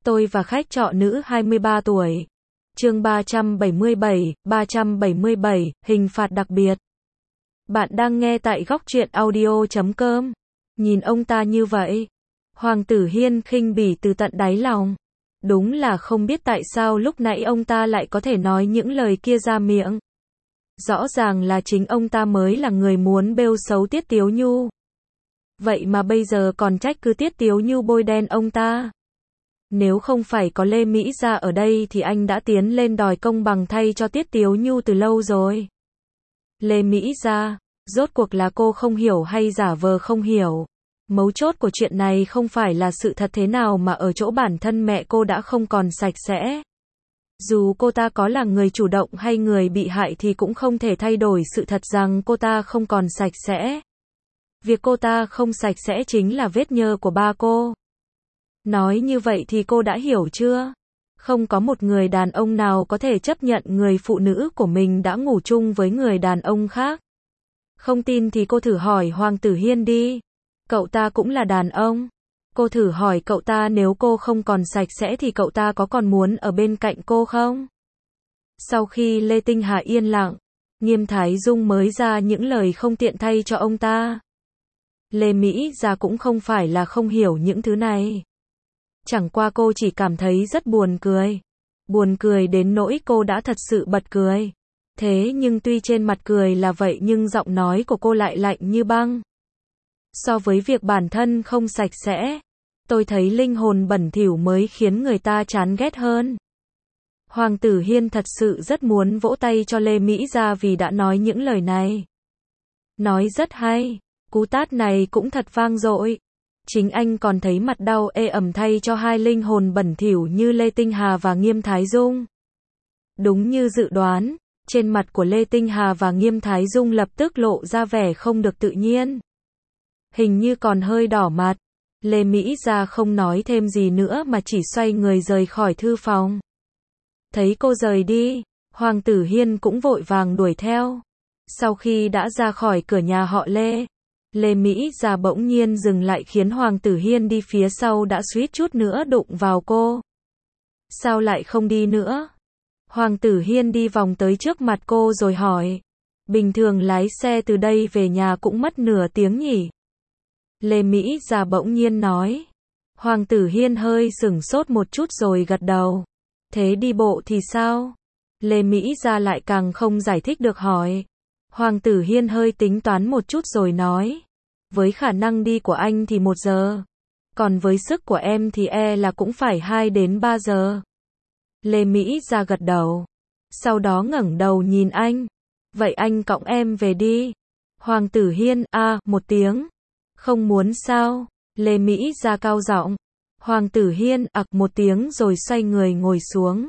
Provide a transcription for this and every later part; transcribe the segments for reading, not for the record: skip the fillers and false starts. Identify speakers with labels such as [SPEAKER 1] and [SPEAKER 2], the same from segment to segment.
[SPEAKER 1] Tôi và khách trọ nữ 23 tuổi. Chương 377, hình phạt đặc biệt. Bạn đang nghe tại góc truyện audio.com. Nhìn ông ta như vậy, Hoàng Tử Hiên khinh bỉ từ tận đáy lòng. Đúng là không biết tại sao lúc nãy ông ta lại có thể nói những lời kia ra miệng. Rõ ràng là chính ông ta mới là người muốn bêu xấu Tiết Tiếu Nhu. Vậy mà bây giờ còn trách cứ Tiết Tiếu Nhu bôi đen ông ta. Nếu không phải có Lê Mỹ Gia ở đây thì anh đã tiến lên đòi công bằng thay cho Tiết Tiếu Nhu từ lâu rồi. Lê Mỹ Gia, rốt cuộc là cô không hiểu hay giả vờ không hiểu? Mấu chốt của chuyện này không phải là sự thật thế nào mà ở chỗ bản thân mẹ cô đã không còn sạch sẽ. Dù cô ta có là người chủ động hay người bị hại thì cũng không thể thay đổi sự thật rằng cô ta không còn sạch sẽ. Việc cô ta không sạch sẽ chính là vết nhơ của ba cô. Nói như vậy thì cô đã hiểu chưa? Không có một người đàn ông nào có thể chấp nhận người phụ nữ của mình đã ngủ chung với người đàn ông khác. Không tin thì cô thử hỏi Hoàng Tử Hiên đi. Cậu ta cũng là đàn ông. Cô thử hỏi cậu ta nếu cô không còn sạch sẽ thì cậu ta có còn muốn ở bên cạnh cô không? Sau khi Lê Tinh Hà yên lặng, Nghiêm Thái Dung mới ra những lời không tiện thay cho ông ta. Lê Mỹ Gia cũng không phải là không hiểu những thứ này. Chẳng qua cô chỉ cảm thấy rất buồn cười. Buồn cười đến nỗi cô đã thật sự bật cười. Thế nhưng tuy trên mặt cười là vậy nhưng giọng nói của cô lại lạnh như băng. So với việc bản thân không sạch sẽ, tôi thấy linh hồn bẩn thỉu mới khiến người ta chán ghét hơn. Hoàng Tử Hiên thật sự rất muốn vỗ tay cho Lê Mỹ Gia vì đã nói những lời này. Nói rất hay, cú tát này cũng thật vang dội. Chính anh còn thấy mặt đau ê ẩm thay cho hai linh hồn bẩn thỉu như Lê Tinh Hà và Nghiêm Thái Dung. Đúng như dự đoán, trên mặt của Lê Tinh Hà và Nghiêm Thái Dung lập tức lộ ra vẻ không được tự nhiên. Hình như còn hơi đỏ mặt. Lê Mỹ Gia không nói thêm gì nữa mà chỉ xoay người rời khỏi thư phòng. Thấy cô rời đi, Hoàng Tử Hiên cũng vội vàng đuổi theo. Sau khi đã ra khỏi cửa nhà họ Lê, Lê Mỹ Gia bỗng nhiên dừng lại khiến Hoàng Tử Hiên đi phía sau đã suýt chút nữa đụng vào cô. Sao lại không đi nữa? Hoàng Tử Hiên đi vòng tới trước mặt cô rồi hỏi. Bình thường lái xe từ đây về nhà cũng mất nửa tiếng nhỉ? Lê Mỹ Gia bỗng nhiên nói. Hoàng Tử Hiên hơi sửng sốt một chút rồi gật đầu. Thế đi bộ thì sao? Lê Mỹ Gia lại càng không giải thích được hỏi. Hoàng Tử Hiên hơi tính toán một chút rồi nói. Với khả năng đi của anh thì 1 giờ. Còn với sức của em thì là cũng phải 2 đến 3 giờ. Lê Mỹ Gia gật đầu. Sau đó ngẩng đầu nhìn anh. Vậy anh cõng em về đi. Hoàng Tử Hiên, một tiếng. Không muốn sao? Lê Mỹ Gia cao giọng. Hoàng Tử Hiên, một tiếng rồi xoay người ngồi xuống.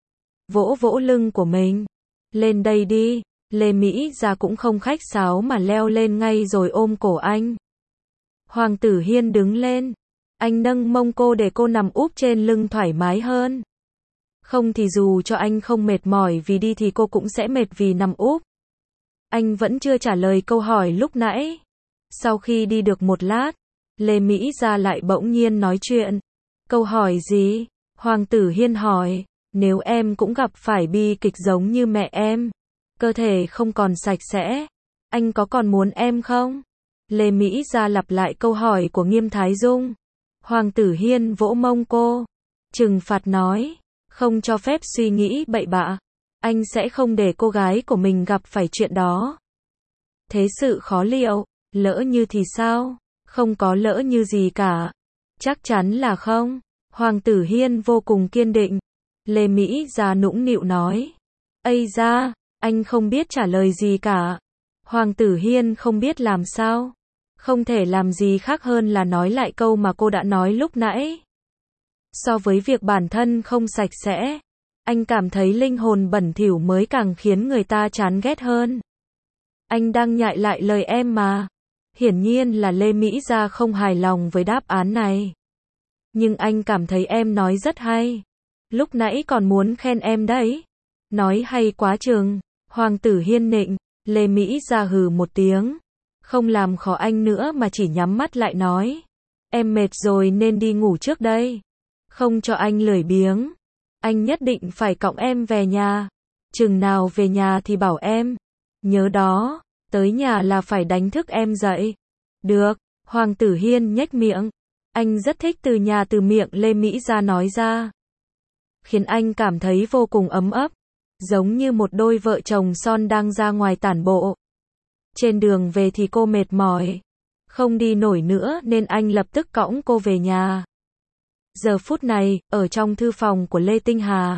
[SPEAKER 1] Vỗ vỗ lưng của mình. Lên đây đi. Lê Mỹ Gia cũng không khách sáo mà leo lên ngay rồi ôm cổ anh. Hoàng Tử Hiên đứng lên. Anh nâng mông cô để cô nằm úp trên lưng thoải mái hơn. Không thì dù cho anh không mệt mỏi vì đi thì cô cũng sẽ mệt vì nằm úp. Anh vẫn chưa trả lời câu hỏi lúc nãy. Sau khi đi được một lát, Lê Mỹ Gia lại bỗng nhiên nói chuyện. Câu hỏi gì? Hoàng Tử Hiên hỏi. Nếu em cũng gặp phải bi kịch giống như mẹ em, cơ thể không còn sạch sẽ, anh có còn muốn em không? Lê Mỹ Gia lặp lại câu hỏi của Nghiêm Thái Dung. Hoàng Tử Hiên vỗ mông cô. Trừng phạt nói. Không cho phép suy nghĩ bậy bạ. Anh sẽ không để cô gái của mình gặp phải chuyện đó. Thế sự khó liệu. Lỡ như thì sao? Không có lỡ như gì cả. Chắc chắn là không. Hoàng Tử Hiên vô cùng kiên định. Lê Mỹ Gia nũng nịu nói. Ây da, anh không biết trả lời gì cả. Hoàng Tử Hiên không biết làm sao. Không thể làm gì khác hơn là nói lại câu mà cô đã nói lúc nãy. So với việc bản thân không sạch sẽ, anh cảm thấy linh hồn bẩn thỉu mới càng khiến người ta chán ghét hơn. Anh đang nhại lại lời em mà. Hiển nhiên là Lê Mỹ Gia không hài lòng với đáp án này. Nhưng anh cảm thấy em nói rất hay. Lúc nãy còn muốn khen em đấy. Nói hay quá chừng. Hoàng Tử Hiên nịnh. Lê Mỹ Gia hừ một tiếng. Không làm khó anh nữa mà chỉ nhắm mắt lại nói. Em mệt rồi nên đi ngủ trước đây. Không cho anh lười biếng. Anh nhất định phải cõng em về nhà. Chừng nào về nhà thì bảo em. Nhớ đó, tới nhà là phải đánh thức em dậy. Được, Hoàng Tử Hiên nhếch miệng. Anh rất thích từ nhà từ miệng Lê Mỹ Gia nói ra. Khiến anh cảm thấy vô cùng ấm ấp. Giống như một đôi vợ chồng son đang ra ngoài tản bộ. Trên đường về thì cô mệt mỏi. Không đi nổi nữa nên anh lập tức cõng cô về nhà. Giờ phút này, ở trong thư phòng của Lê Tinh Hà.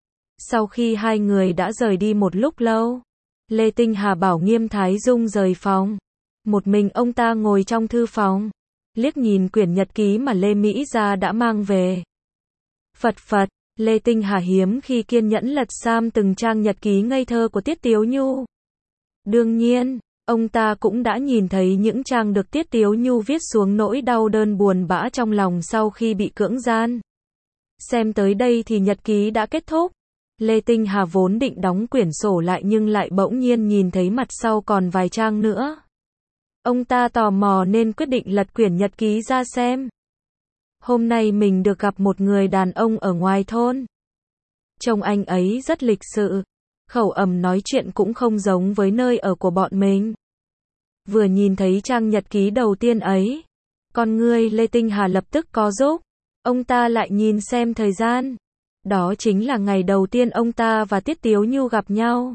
[SPEAKER 1] Sau khi hai người đã rời đi một lúc lâu, Lê Tinh Hà bảo Nghiêm Thái Dung rời phòng. Một mình ông ta ngồi trong thư phòng, liếc nhìn quyển nhật ký mà Lê Mỹ Gia đã mang về. Phật phật, Lê Tinh Hà hiếm khi kiên nhẫn lật xem từng trang nhật ký ngây thơ của Tiết Tiếu Nhu. Đương nhiên, ông ta cũng đã nhìn thấy những trang được Tiết Tiếu Nhu viết xuống nỗi đau đớn buồn bã trong lòng sau khi bị cưỡng gian. Xem tới đây thì nhật ký đã kết thúc. Lê Tinh Hà vốn định đóng quyển sổ lại nhưng lại bỗng nhiên nhìn thấy mặt sau còn vài trang nữa. Ông ta tò mò nên quyết định lật quyển nhật ký ra xem. Hôm nay mình được gặp một người đàn ông ở ngoài thôn. Trông anh ấy rất lịch sự. Khẩu ẩm nói chuyện cũng không giống với nơi ở của bọn mình. Vừa nhìn thấy trang nhật ký đầu tiên ấy, con người Lê Tinh Hà lập tức co rúm. Ông ta lại nhìn xem thời gian. Đó chính là ngày đầu tiên ông ta và Tiết Tiếu Nhu gặp nhau.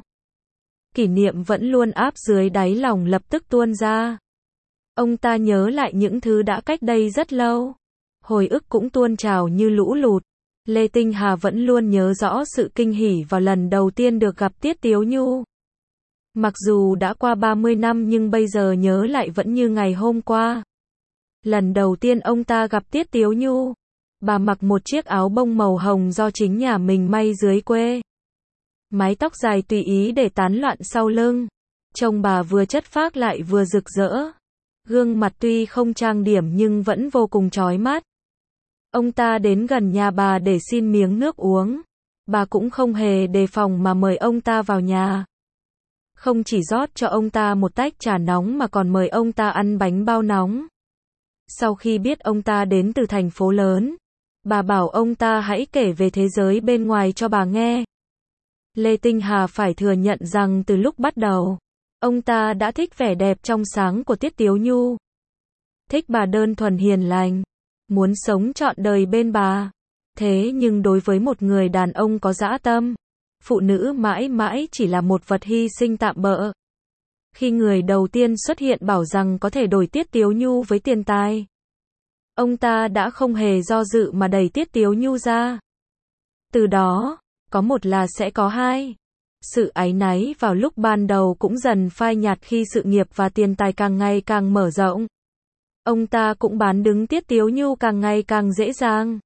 [SPEAKER 1] Kỷ niệm vẫn luôn áp dưới đáy lòng lập tức tuôn ra. Ông ta nhớ lại những thứ đã cách đây rất lâu. Hồi ức cũng tuôn trào như lũ lụt. Lê Tinh Hà vẫn luôn nhớ rõ sự kinh hỉ vào lần đầu tiên được gặp Tiết Tiếu Nhu. Mặc dù đã qua 30 năm nhưng bây giờ nhớ lại vẫn như ngày hôm qua. Lần đầu tiên ông ta gặp Tiết Tiếu Nhu, bà mặc một chiếc áo bông màu hồng do chính nhà mình may dưới quê. Mái tóc dài tùy ý để tán loạn sau lưng. Trông bà vừa chất phác lại vừa rực rỡ. Gương mặt tuy không trang điểm nhưng vẫn vô cùng chói mắt. Ông ta đến gần nhà bà để xin miếng nước uống. Bà cũng không hề đề phòng mà mời ông ta vào nhà. Không chỉ rót cho ông ta một tách trà nóng mà còn mời ông ta ăn bánh bao nóng. Sau khi biết ông ta đến từ thành phố lớn, bà bảo ông ta hãy kể về thế giới bên ngoài cho bà nghe. Lê Tinh Hà phải thừa nhận rằng từ lúc bắt đầu, ông ta đã thích vẻ đẹp trong sáng của Tiết Tiếu Nhu. Thích bà đơn thuần hiền lành, muốn sống trọn đời bên bà. Thế nhưng đối với một người đàn ông có dã tâm, phụ nữ mãi mãi chỉ là một vật hy sinh tạm bợ. Khi người đầu tiên xuất hiện bảo rằng có thể đổi Tiết Tiếu Nhu với tiền tài, ông ta đã không hề do dự mà đẩy Tiết Tiếu Nhu ra. Từ đó, có một là sẽ có hai. Sự áy náy vào lúc ban đầu cũng dần phai nhạt khi sự nghiệp và tiền tài càng ngày càng mở rộng. Ông ta cũng bán đứng Tiết Tiếu Nhu càng ngày càng dễ dàng.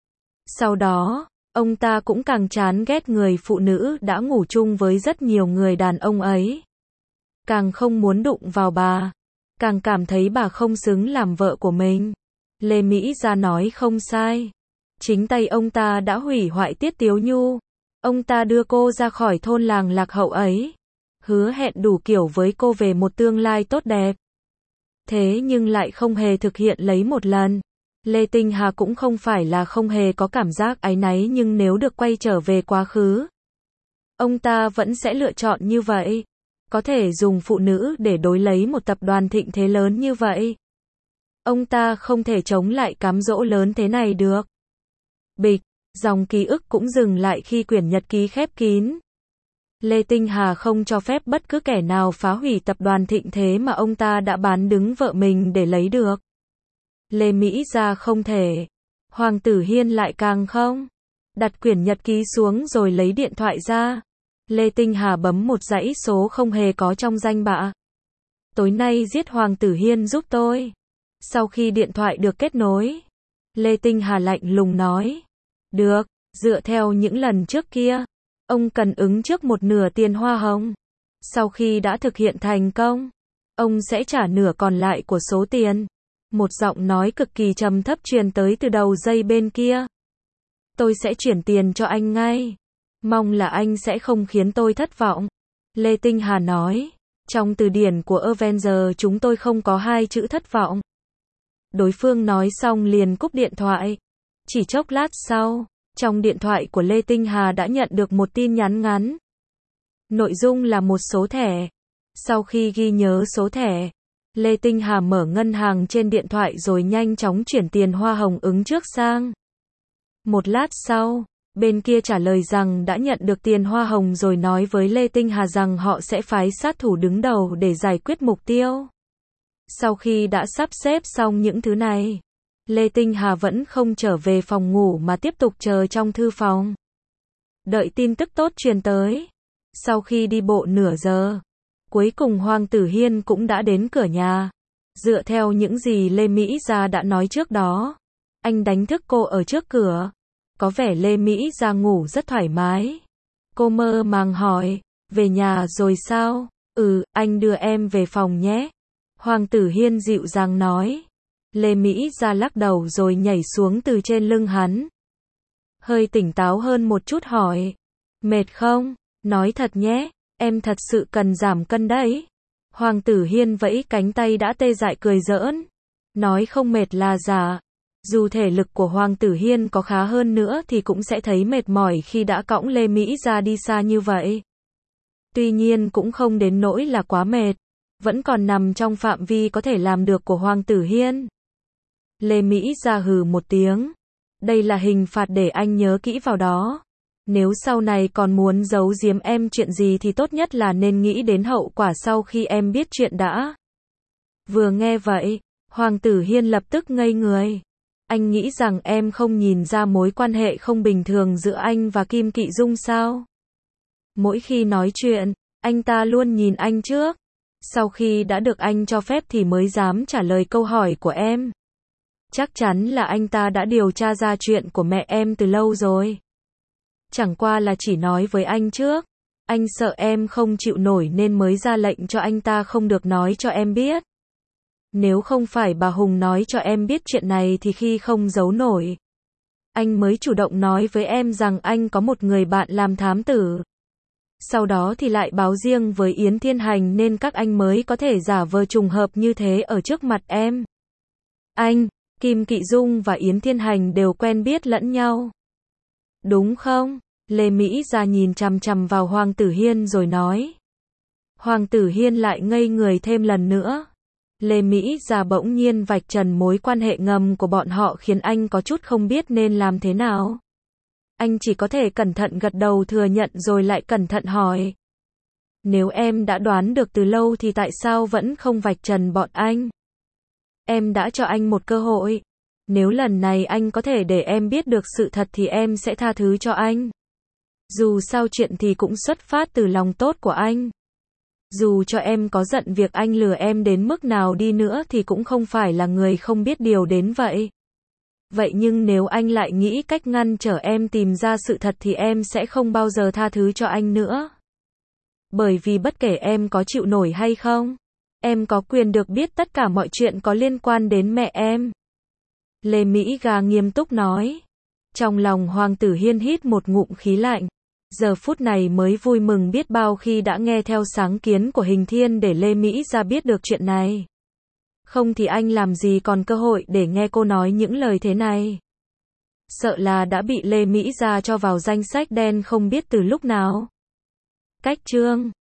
[SPEAKER 1] Sau đó, ông ta cũng càng chán ghét người phụ nữ đã ngủ chung với rất nhiều người đàn ông ấy. Càng không muốn đụng vào bà. Càng cảm thấy bà không xứng làm vợ của mình. Lê Mỹ Gia nói không sai. Chính tay ông ta đã hủy hoại Tiết Tiếu Nhu. Ông ta đưa cô ra khỏi thôn làng lạc hậu ấy. Hứa hẹn đủ kiểu với cô về một tương lai tốt đẹp. Thế nhưng lại không hề thực hiện lấy một lần. Lê Tinh Hà cũng không phải là không hề có cảm giác áy náy nhưng nếu được quay trở về quá khứ, ông ta vẫn sẽ lựa chọn như vậy. Có thể dùng phụ nữ để đối lấy một tập đoàn thịnh thế lớn như vậy. Ông ta không thể chống lại cám dỗ lớn thế này được. Bịch, dòng ký ức cũng dừng lại khi quyển nhật ký khép kín. Lê Tinh Hà không cho phép bất cứ kẻ nào phá hủy tập đoàn thịnh thế mà ông ta đã bán đứng vợ mình để lấy được. Lê Mỹ Gia không thể. Hoàng Tử Hiên lại càng không. Đặt quyển nhật ký xuống rồi lấy điện thoại ra. Lê Tinh Hà bấm một dãy số không hề có trong danh bạ. Tối nay giết Hoàng Tử Hiên giúp tôi. Sau khi điện thoại được kết nối, Lê Tinh Hà lạnh lùng nói. Được, dựa theo những lần trước kia, ông cần ứng trước một nửa tiền hoa hồng. Sau khi đã thực hiện thành công, ông sẽ trả nửa còn lại của số tiền. Một giọng nói cực kỳ trầm thấp truyền tới từ đầu dây bên kia. Tôi sẽ chuyển tiền cho anh ngay. Mong là anh sẽ không khiến tôi thất vọng. Lê Tinh Hà nói. Trong từ điển của Avenger chúng tôi không có hai chữ thất vọng. Đối phương nói xong liền cúp điện thoại. Chỉ chốc lát sau, trong điện thoại của Lê Tinh Hà đã nhận được một tin nhắn ngắn. Nội dung là một số thẻ. Sau khi ghi nhớ số thẻ, Lê Tinh Hà mở ngân hàng trên điện thoại rồi nhanh chóng chuyển tiền hoa hồng ứng trước sang. Một lát sau, bên kia trả lời rằng đã nhận được tiền hoa hồng rồi nói với Lê Tinh Hà rằng họ sẽ phái sát thủ đứng đầu để giải quyết mục tiêu. Sau khi đã sắp xếp xong những thứ này, Lê Tinh Hà vẫn không trở về phòng ngủ mà tiếp tục chờ trong thư phòng. Đợi tin tức tốt truyền tới. Sau khi đi bộ nửa giờ, cuối cùng Hoàng Tử Hiên cũng đã đến cửa nhà. Dựa theo những gì Lê Mỹ Gia đã nói trước đó, anh đánh thức cô ở trước cửa. Có vẻ Lê Mỹ Gia ngủ rất thoải mái. Cô mơ màng hỏi, về nhà rồi sao? Anh đưa em về phòng nhé. Hoàng Tử Hiên dịu dàng nói. Lê Mỹ Gia lắc đầu rồi nhảy xuống từ trên lưng hắn. Hơi tỉnh táo hơn một chút hỏi, mệt không? Nói thật nhé, em thật sự cần giảm cân đấy. Hoàng Tử Hiên vẫy cánh tay đã tê dại cười giỡn. Nói không mệt là giả. Dù thể lực của Hoàng Tử Hiên có khá hơn nữa thì cũng sẽ thấy mệt mỏi khi đã cõng Lê Mỹ Gia đi xa như vậy. Tuy nhiên cũng không đến nỗi là quá mệt. Vẫn còn nằm trong phạm vi có thể làm được của Hoàng Tử Hiên. Lê Mỹ Gia hừ một tiếng. Đây là hình phạt để anh nhớ kỹ vào đó. Nếu sau này còn muốn giấu giếm em chuyện gì thì tốt nhất là nên nghĩ đến hậu quả sau khi em biết chuyện đã. Vừa nghe vậy, Hoàng Tử Hiên lập tức ngây người. Anh nghĩ rằng em không nhìn ra mối quan hệ không bình thường giữa anh và Kim Kỵ Dung sao? Mỗi khi nói chuyện, anh ta luôn nhìn anh trước. Sau khi đã được anh cho phép thì mới dám trả lời câu hỏi của em. Chắc chắn là anh ta đã điều tra ra chuyện của mẹ em từ lâu rồi. Chẳng qua là chỉ nói với anh trước. Anh sợ em không chịu nổi nên mới ra lệnh cho anh ta không được nói cho em biết. Nếu không phải bà Hùng nói cho em biết chuyện này thì khi không giấu nổi, anh mới chủ động nói với em rằng anh có một người bạn làm thám tử. Sau đó thì lại báo riêng với Yến Thiên Hành nên các anh mới có thể giả vờ trùng hợp như thế ở trước mặt em. Anh, Kim Kỵ Dung và Yến Thiên Hành đều quen biết lẫn nhau. Đúng không? Lê Mỹ Gia nhìn chằm chằm vào Hoàng Tử Hiên rồi nói. Hoàng Tử Hiên lại ngây người thêm lần nữa. Lê Mỹ Gia bỗng nhiên vạch trần mối quan hệ ngầm của bọn họ khiến anh có chút không biết nên làm thế nào. Anh chỉ có thể cẩn thận gật đầu thừa nhận rồi lại cẩn thận hỏi. Nếu em đã đoán được từ lâu thì tại sao vẫn không vạch trần bọn anh? Em đã cho anh một cơ hội. Nếu lần này anh có thể để em biết được sự thật thì em sẽ tha thứ cho anh. Dù sao chuyện thì cũng xuất phát từ lòng tốt của anh. Dù cho em có giận việc anh lừa em đến mức nào đi nữa thì cũng không phải là người không biết điều đến vậy. Vậy nhưng nếu anh lại nghĩ cách ngăn trở em tìm ra sự thật thì em sẽ không bao giờ tha thứ cho anh nữa. Bởi vì bất kể em có chịu nổi hay không, em có quyền được biết tất cả mọi chuyện có liên quan đến mẹ em. Lê Mỹ Gà nghiêm túc nói. Trong lòng Hoàng Tử Hiên hít một ngụm khí lạnh. Giờ phút này mới vui mừng biết bao khi đã nghe theo sáng kiến của Hình Thiên để Lê Mỹ Gia biết được chuyện này. Không thì anh làm gì còn cơ hội để nghe cô nói những lời thế này. Sợ là đã bị Lê Mỹ Gia cho vào danh sách đen không biết từ lúc nào. Cách chương